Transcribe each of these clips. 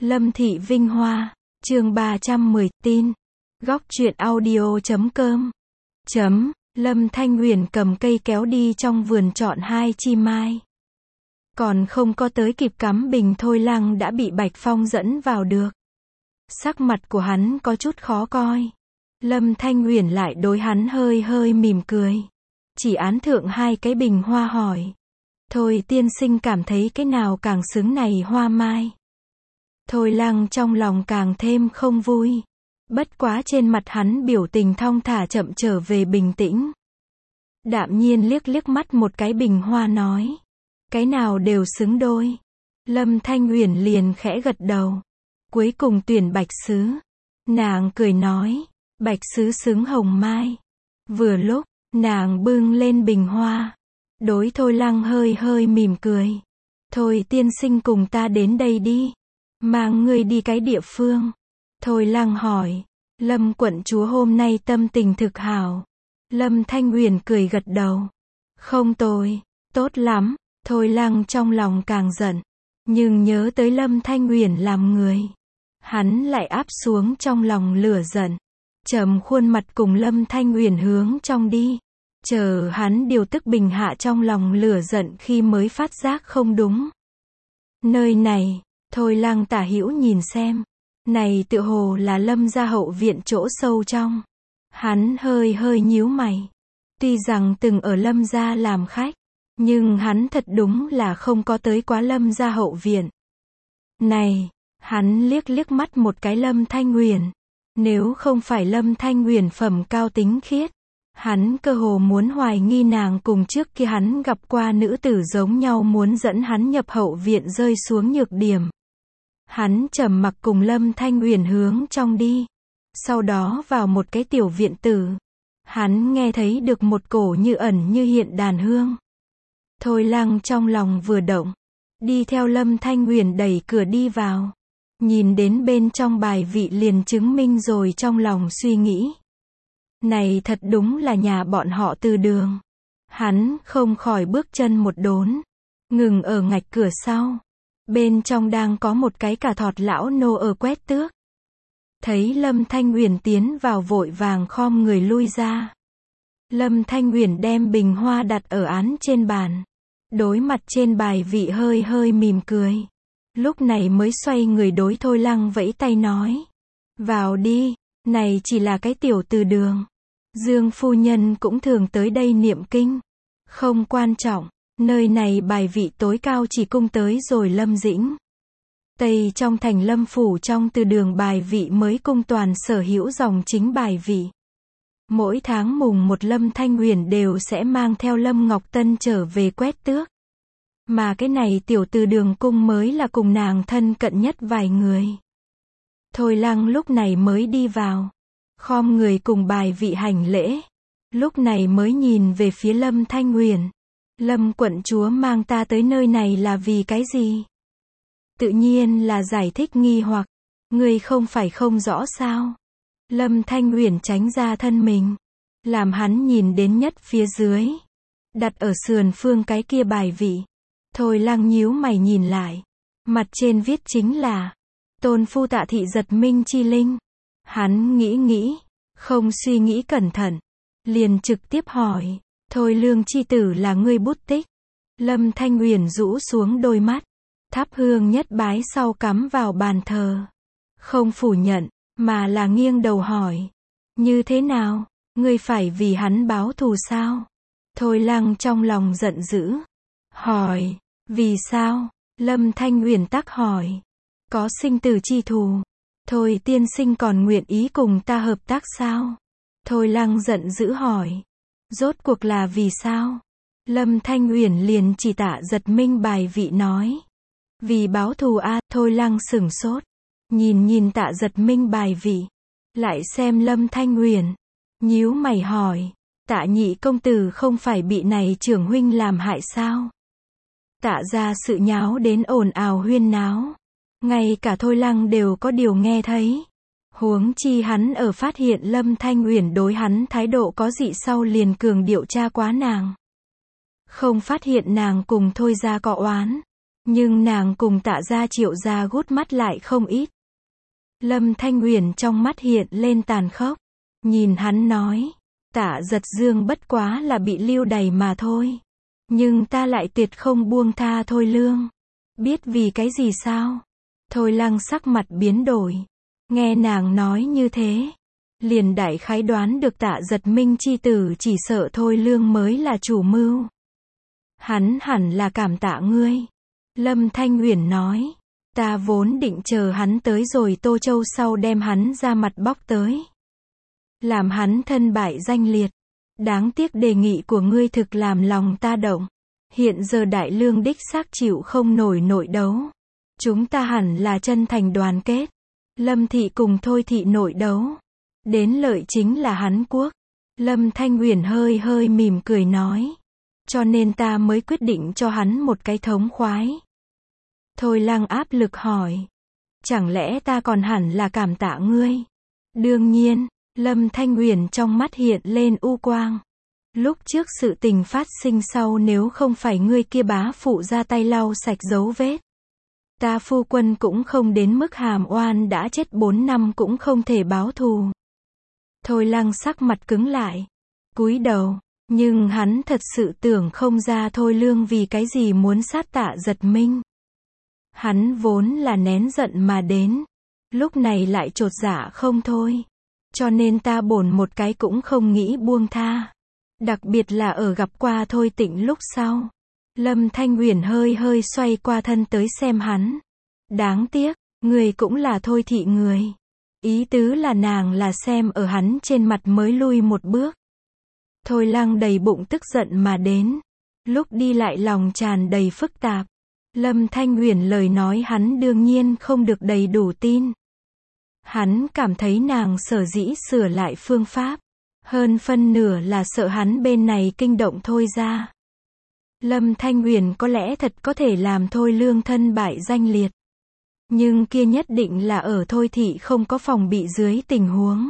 Lâm Thị Vinh Hoa, chương 310, tin. Góc truyện audio.com. Lâm Thanh Uyển cầm cây kéo đi trong vườn chọn 2 chi mai. Còn không có tới kịp cắm bình Thôi Lăng đã bị Bạch Phong dẫn vào được. Sắc mặt của hắn có chút khó coi. Lâm Thanh Uyển lại đối hắn hơi hơi mỉm cười. Chỉ án thượng 2 cái bình hoa hỏi. Thôi tiên sinh cảm thấy cái nào càng xứng này hoa mai? Thôi Lăng trong lòng càng thêm không vui. Bất quá trên mặt hắn biểu tình thong thả chậm trở về bình tĩnh. Đạm nhiên liếc liếc mắt một cái bình hoa nói. Cái nào đều xứng đôi. Lâm Thanh Uyển liền khẽ gật đầu. Cuối cùng tuyển Bạch Sứ. Nàng cười nói. Bạch Sứ xứng hồng mai. Vừa lúc, nàng bưng lên bình hoa. Đối Thôi Lăng hơi hơi mỉm cười. Thôi tiên sinh cùng ta đến đây đi. Mang ngươi đi cái địa phương. Thôi Lăng hỏi. Lâm quận chúa hôm nay tâm tình thực hảo. Lâm Thanh Uyển cười gật đầu. Không tồi, tốt lắm. Thôi Lăng trong lòng càng giận. Nhưng nhớ tới Lâm Thanh Uyển làm người. Hắn lại áp xuống trong lòng lửa giận. Trầm khuôn mặt cùng Lâm Thanh Uyển hướng trong đi. Chờ hắn điều tức bình hạ trong lòng lửa giận khi mới phát giác không đúng. Nơi này, Thôi Lăng tả hữu nhìn xem. Này tựa hồ là Lâm gia hậu viện chỗ sâu trong. Hắn hơi hơi nhíu mày. Tuy rằng từng ở Lâm gia làm khách, nhưng hắn thật đúng là không có tới quá Lâm gia hậu viện. Này, hắn liếc liếc mắt một cái Lâm Thanh Uyển. Nếu không phải Lâm Thanh Uyển phẩm cao tính khiết, hắn cơ hồ muốn hoài nghi nàng cùng trước kia hắn gặp qua nữ tử giống nhau muốn dẫn hắn nhập hậu viện rơi xuống nhược điểm. Hắn trầm mặc cùng Lâm Thanh Uyển hướng trong đi. Sau đó vào một cái tiểu viện tử. Hắn nghe thấy được một cổ như ẩn như hiện đàn hương. Thôi Lăng trong lòng vừa động. Đi theo Lâm Thanh Uyển đẩy cửa đi vào. Nhìn đến bên trong bài vị liền chứng minh rồi trong lòng suy nghĩ. Này thật đúng là nhà bọn họ Từ Đường. Hắn không khỏi bước chân một đốn. Ngừng ở ngạch cửa sau. Bên trong đang có một cái cả thọt lão nô ở quét tước. Thấy Lâm Thanh Uyển tiến vào vội vàng khom người lui ra. Lâm Thanh Uyển đem bình hoa đặt ở án trên bàn. Đối mặt trên bài vị hơi hơi mỉm cười. Lúc này mới xoay người đối Thôi Lăng vẫy tay nói. Vào đi, này chỉ là cái tiểu Từ Đường. Dương phu nhân cũng thường tới đây niệm kinh. Không quan trọng, nơi này bài vị tối cao chỉ cung tới rồi Lâm Dĩnh. Tây trong thành Lâm phủ trong Từ Đường bài vị mới cung toàn sở hữu dòng chính bài vị. Mỗi tháng mùng 1 Lâm Thanh Uyển đều sẽ mang theo Lâm Ngọc Tân trở về quét tước. Mà cái này tiểu Từ Đường cung mới là cùng nàng thân cận nhất vài người. Thôi Lăng lúc này mới đi vào. Khom người cùng bài vị hành lễ. Lúc này mới nhìn về phía Lâm Thanh Uyển. Lâm quận chúa mang ta tới nơi này là vì cái gì? Tự nhiên là giải thích nghi hoặc. Người không phải không rõ sao? Lâm Thanh Uyển tránh ra thân mình. Làm hắn nhìn đến nhất phía dưới. Đặt ở sườn phương cái kia bài vị. Thôi Lăng nhíu mày nhìn lại. Mặt trên viết chính là Tôn phu Tạ thị giật minh chi linh. Hắn nghĩ, không suy nghĩ cẩn thận. Liền trực tiếp hỏi. Thôi lương chi tử là ngươi bút tích. Lâm Thanh Uyển rũ xuống đôi mắt. Thắp hương nhất bái sau cắm vào bàn thờ. Không phủ nhận, mà là nghiêng đầu hỏi. Như thế nào, ngươi phải vì hắn báo thù sao? Thôi Lăng trong lòng giận dữ. Hỏi, vì sao? Lâm Thanh Uyển tắc hỏi. Có sinh tử chi thù. Thôi tiên sinh còn nguyện ý cùng ta hợp tác sao? Thôi Lăng giận dữ hỏi. Rốt cuộc là vì sao? Lâm Thanh Uyển liền chỉ Tạ Giật Minh bài vị nói. Vì báo thù a. Thôi Lăng sửng sốt. Nhìn Tạ Giật Minh bài vị. Lại xem Lâm Thanh Uyển. Nhíu mày hỏi. Tạ nhị công tử không phải bị này trưởng huynh làm hại sao? Tạ ra sự nháo đến ồn ào huyên náo. Ngay cả Thôi Lăng đều có điều nghe thấy. Huống chi hắn ở phát hiện Lâm Thanh Uyển đối hắn thái độ có dị sau liền cường điệu tra quá nàng. Không phát hiện nàng cùng Thôi ra có oán. Nhưng nàng cùng Tạ gia Triệu gia gút mắt lại không ít. Lâm Thanh Uyển trong mắt hiện lên tàn khốc. Nhìn hắn nói. Tạ Giật Dương bất quá là bị lưu đày mà thôi. Nhưng ta lại tuyệt không buông tha Thôi Lương. Biết vì cái gì sao? Thôi Lăng sắc mặt biến đổi. Nghe nàng nói như thế. Liền đại khái đoán được Tạ Giật Minh chi tử chỉ sợ Thôi Lương mới là chủ mưu. Hắn hẳn là cảm tạ ngươi. Lâm Thanh Uyển nói. Ta vốn định chờ hắn tới rồi Tô Châu sau đem hắn ra mặt bóc tới. Làm hắn thân bại danh liệt. Đáng tiếc đề nghị của ngươi thực làm lòng ta động. Hiện giờ Đại Lương đích xác chịu không nổi nội đấu. Chúng ta hẳn là chân thành đoàn kết. Lâm thị cùng Thôi thị nội đấu. Đến lợi chính là hắn quốc. Lâm Thanh Uyển hơi hơi mỉm cười nói. Cho nên ta mới quyết định cho hắn một cái thống khoái. Thôi Lăng áp lực hỏi. Chẳng lẽ ta còn hẳn là cảm tạ ngươi? Đương nhiên, Lâm Thanh Uyển trong mắt hiện lên u quang. Lúc trước sự tình phát sinh sau nếu không phải ngươi kia bá phụ ra tay lau sạch dấu vết. Ta phu quân cũng không đến mức hàm oan đã chết 4 năm cũng không thể báo thù. Thôi Lăng sắc mặt cứng lại. Cúi đầu. Nhưng hắn thật sự tưởng không ra Thôi Lương vì cái gì muốn sát Tạ Giật Minh. Hắn vốn là nén giận mà đến. Lúc này lại chột dạ không thôi. Cho nên ta bổn một cái cũng không nghĩ buông tha. Đặc biệt là ở gặp qua Thôi Tịnh lúc sau. Lâm Thanh Uyển hơi hơi xoay qua thân tới xem hắn. Đáng tiếc, người cũng là Thôi thị người. Ý tứ là nàng là xem ở hắn trên mặt mới lui một bước. Thôi Lăng đầy bụng tức giận mà đến. Lúc đi lại lòng tràn đầy phức tạp. Lâm Thanh Uyển lời nói hắn đương nhiên không được đầy đủ tin. Hắn cảm thấy nàng sở dĩ sửa lại phương pháp. Hơn phân nửa là sợ hắn bên này kinh động Thôi ra. Lâm Thanh Uyển có lẽ thật có thể làm Thôi Lương thân bại danh liệt. Nhưng kia nhất định là ở Thôi thị không có phòng bị dưới tình huống.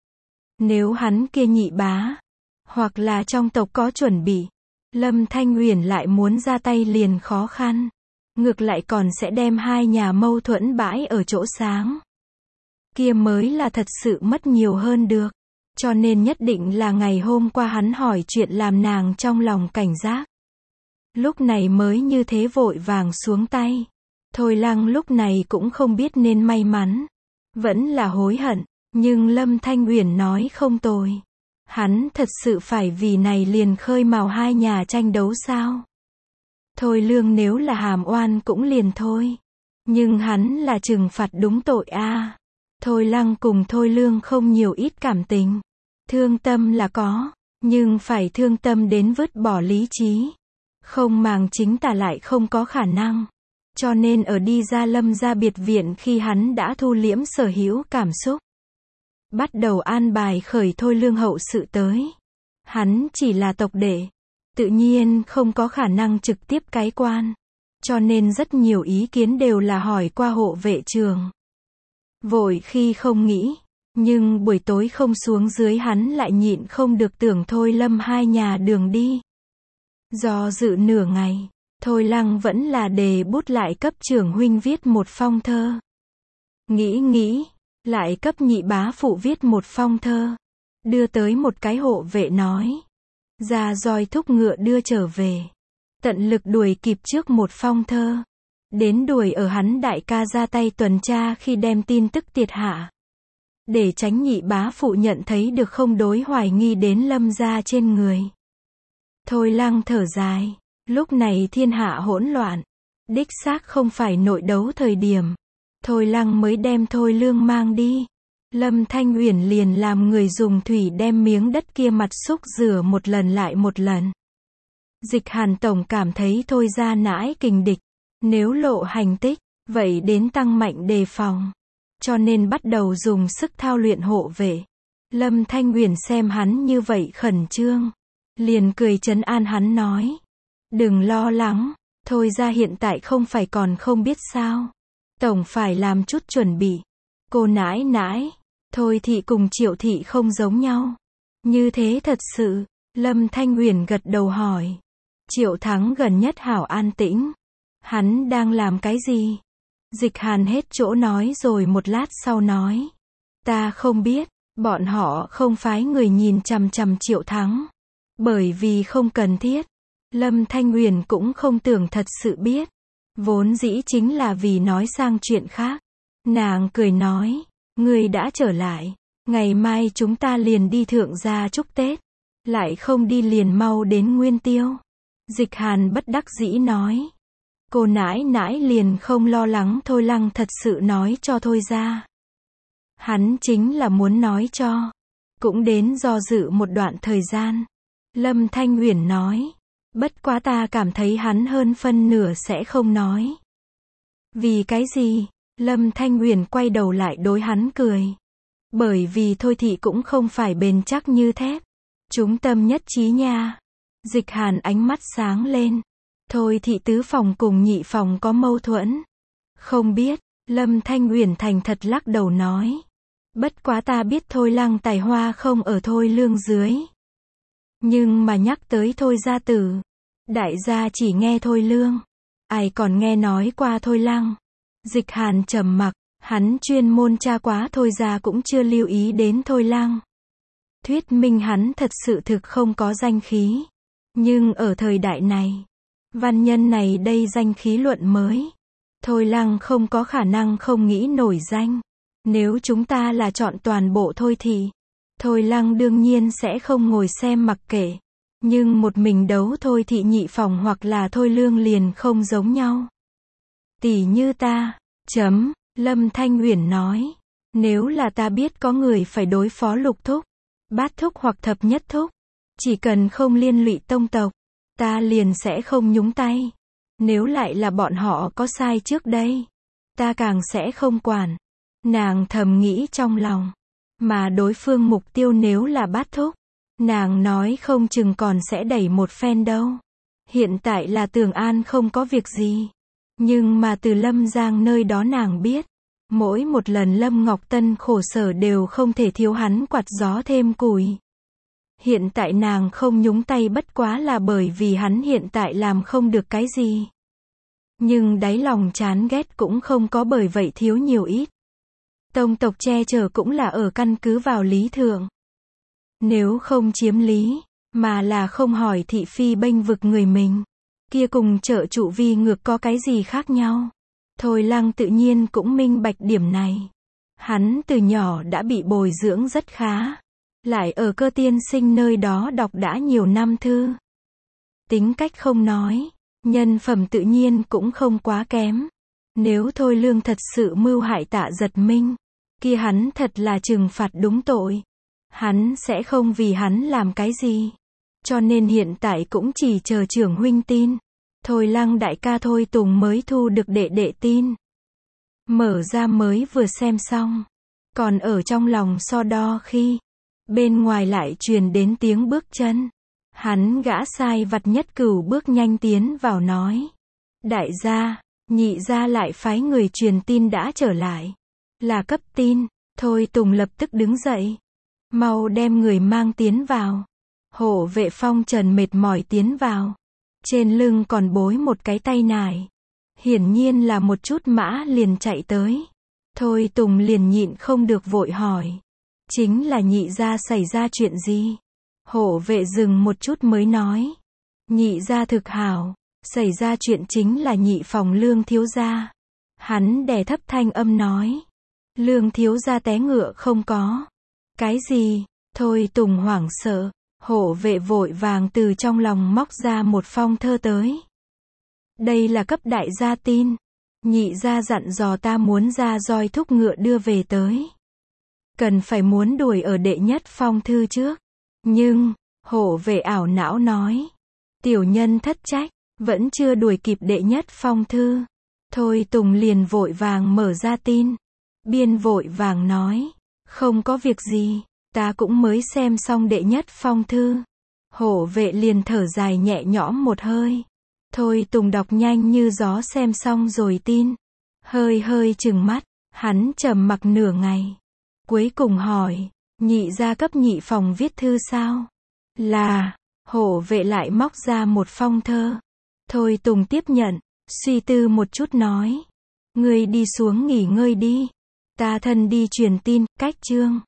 Nếu hắn kia nhị bá, hoặc là trong tộc có chuẩn bị, Lâm Thanh Uyển lại muốn ra tay liền khó khăn. Ngược lại còn sẽ đem hai nhà mâu thuẫn bãi ở chỗ sáng. Kia mới là thật sự mất nhiều hơn được. Cho nên nhất định là ngày hôm qua hắn hỏi chuyện làm nàng trong lòng cảnh giác. Lúc này mới như thế vội vàng xuống tay. Thôi Lăng lúc này cũng không biết nên may mắn. Vẫn là hối hận. Nhưng Lâm Thanh Uyển nói không tồi. Hắn thật sự phải vì này liền khơi mào hai nhà tranh đấu sao? Thôi Lương nếu là hàm oan cũng liền thôi. Nhưng hắn là trừng phạt đúng tội a. Thôi Lăng cùng Thôi Lương không nhiều ít cảm tình. Thương tâm là có. Nhưng phải thương tâm đến vứt bỏ lý trí. Không màng chính tả lại không có khả năng. Cho nên ở đi ra Lâm gia biệt viện khi hắn đã thu liễm sở hữu cảm xúc. Bắt đầu an bài khởi Thôi Lương hậu sự tới. Hắn chỉ là tộc đệ. Tự nhiên không có khả năng trực tiếp cái quan. Cho nên rất nhiều ý kiến đều là hỏi qua hộ vệ trường. Vội khi không nghĩ. Nhưng buổi tối không xuống dưới hắn lại nhịn không được tưởng Thôi Lâm hai nhà đường đi. Do dự nửa ngày. Thôi Lăng vẫn là đề bút lại cấp trưởng huynh viết một phong thơ. Nghĩ. Lại cấp nhị bá phụ viết một phong thơ. Đưa tới một cái hộ vệ nói. Ra roi thúc ngựa đưa trở về. Tận lực đuổi kịp trước một phong thơ. Đến đuổi ở hắn đại ca ra tay tuần tra khi đem tin tức tiệt hạ. Để tránh nhị bá phụ nhận thấy được không đối hoài nghi đến Lâm gia trên người. Thôi Lăng thở dài. Lúc này thiên hạ hỗn loạn. Đích xác không phải nội đấu thời điểm. Thôi Lăng mới đem Thôi Lương mang đi. Lâm Thanh Uyển liền làm người dùng thủy đem miếng đất kia mặt xúc rửa một lần lại một lần. Dịch Hàn tổng cảm thấy Thôi ra nãi kình địch. Nếu lộ hành tích, vậy đến tăng mạnh đề phòng. Cho nên bắt đầu dùng sức thao luyện hộ vệ. Lâm Thanh Uyển xem hắn như vậy khẩn trương. Liền cười trấn an hắn nói. Đừng lo lắng, Thôi ra hiện tại không phải còn không biết sao. Tổng phải làm chút chuẩn bị. Cô nãi, Thôi thị cùng Triệu thị không giống nhau. Như thế thật sự, Lâm Thanh Uyển gật đầu hỏi. Triệu Thắng gần nhất hảo an tĩnh. Hắn đang làm cái gì? Dịch Hàn hết chỗ nói rồi một lát sau nói. Ta không biết, bọn họ không phái người nhìn chằm chằm Triệu Thắng. Bởi vì không cần thiết. Lâm Thanh Uyển cũng không tưởng thật sự biết. Vốn dĩ chính là vì nói sang chuyện khác. Nàng cười nói, ngươi đã trở lại. Ngày mai chúng ta liền đi Thượng gia chúc Tết. Lại không đi liền mau đến Nguyên Tiêu. Dịch Hàn bất đắc dĩ nói. Cô nãi nãi liền không lo lắng Thôi Lăng thật sự nói cho Thôi ra. Hắn chính là muốn nói cho. Cũng đến do dự một đoạn thời gian. Lâm Thanh Uyển nói. Bất quá ta cảm thấy hắn hơn phân nửa sẽ không nói. Vì cái gì? Lâm Thanh Uyển quay đầu lại đối hắn cười. Bởi vì Thôi thị cũng không phải bền chắc như thép. Chúng tâm nhất trí nha. Dịch Hàn ánh mắt sáng lên. Thôi thị tứ phòng cùng nhị phòng có mâu thuẫn. Không biết. Lâm Thanh Uyển thành thật lắc đầu nói. Bất quá ta biết Thôi Lăng tài hoa không ở Thôi Lương dưới. Nhưng mà nhắc tới Thôi gia tử. Đại gia chỉ nghe Thôi Lương. Ai còn nghe nói qua Thôi Lăng. Dịch Hàn trầm mặc. Hắn chuyên môn tra quá Thôi gia cũng chưa lưu ý đến Thôi Lăng. Thuyết minh hắn thật sự thực không có danh khí. Nhưng ở thời đại này, văn nhân này đây danh khí luận mới. Thôi Lăng không có khả năng không nghĩ nổi danh. Nếu chúng ta là chọn toàn bộ Thôi thị, Thôi Lăng đương nhiên sẽ không ngồi xem mặc kệ. Nhưng một mình đấu Thôi thị nhị phòng hoặc là Thôi Lương liền không giống nhau. Tỷ như ta, Lâm Thanh Uyển nói. Nếu là ta biết có người phải đối phó Lục thúc, Bát thúc hoặc Thập nhất thúc, chỉ cần không liên lụy tông tộc, ta liền sẽ không nhúng tay. Nếu lại là bọn họ có sai trước đây, ta càng sẽ không quản. Nàng thầm nghĩ trong lòng. Mà đối phương mục tiêu nếu là Bát thúc, nàng nói không chừng còn sẽ đẩy một phen đâu. Hiện tại là Tường An không có việc gì. Nhưng mà từ Lâm Giang nơi đó nàng biết. Mỗi một lần Lâm Ngọc Tân khổ sở đều không thể thiếu hắn quạt gió thêm củi. Hiện tại nàng không nhúng tay bất quá là bởi vì hắn hiện tại làm không được cái gì. Nhưng đáy lòng chán ghét cũng không có bởi vậy thiếu nhiều ít. Tông tộc che chở cũng là ở căn cứ vào lý thượng. Nếu không chiếm lý, mà là không hỏi thị phi bênh vực người mình, kia cùng trợ trụ vi ngược có cái gì khác nhau. Thôi Lăng tự nhiên cũng minh bạch điểm này. Hắn từ nhỏ đã bị bồi dưỡng rất khá. Lại ở Cơ tiên sinh nơi đó đọc đã nhiều năm thư. Tính cách không nói, nhân phẩm tự nhiên cũng không quá kém. Nếu Thôi Lương thật sự mưu hại Tạ Giật Minh, kia hắn thật là trừng phạt đúng tội. Hắn sẽ không vì hắn làm cái gì. Cho nên hiện tại cũng chỉ chờ trưởng huynh tin. Thôi Lăng đại ca Thôi Tùng mới thu được đệ đệ tin. Mở ra mới vừa xem xong. Còn ở trong lòng so đo khi bên ngoài lại truyền đến tiếng bước chân. Hắn gã sai vặt nhất Cửu bước nhanh tiến vào nói. Đại gia, nhị gia lại phái người truyền tin đã trở lại. Là cấp tin. Thôi Tùng lập tức đứng dậy. Mau đem người mang tiến vào. Hộ vệ Phong Trần mệt mỏi tiến vào. Trên lưng còn bối một cái tay nải. Hiển nhiên là một chút mã liền chạy tới. Thôi Tùng liền nhịn không được vội hỏi. Chính là nhị gia xảy ra chuyện gì? Hộ vệ dừng một chút mới nói. Nhị gia thực hảo. Xảy ra chuyện chính là nhị phòng Lương thiếu gia. Hắn đè thấp thanh âm nói. Lương thiếu gia té ngựa không có. Cái gì? Thôi Tùng hoảng sợ. Hộ vệ vội vàng từ trong lòng móc ra một phong thơ tới. Đây là cấp đại gia tin. Nhị gia dặn dò ta muốn ra roi thúc ngựa đưa về tới. Cần phải muốn đuổi ở đệ nhất phong thư trước. Nhưng, hộ vệ ảo não nói. Tiểu nhân thất trách, vẫn chưa đuổi kịp đệ nhất phong thư. Thôi Tùng liền vội vàng mở ra tin. Biên vội vàng nói. Không có việc gì, ta cũng mới xem xong đệ nhất phong thư. Hộ vệ liền thở dài nhẹ nhõm một hơi. Thôi Tùng đọc nhanh như gió xem xong rồi tin. Hơi hơi trừng mắt, hắn trầm mặc nửa ngày. Cuối cùng hỏi, nhị gia cấp nhị phòng viết thư sao? Là, hộ vệ lại móc ra một phong thơ. Thôi Tùng tiếp nhận, Suy tư một chút nói. Ngươi đi xuống nghỉ ngơi đi. Ta thân đi truyền tin, cách chương.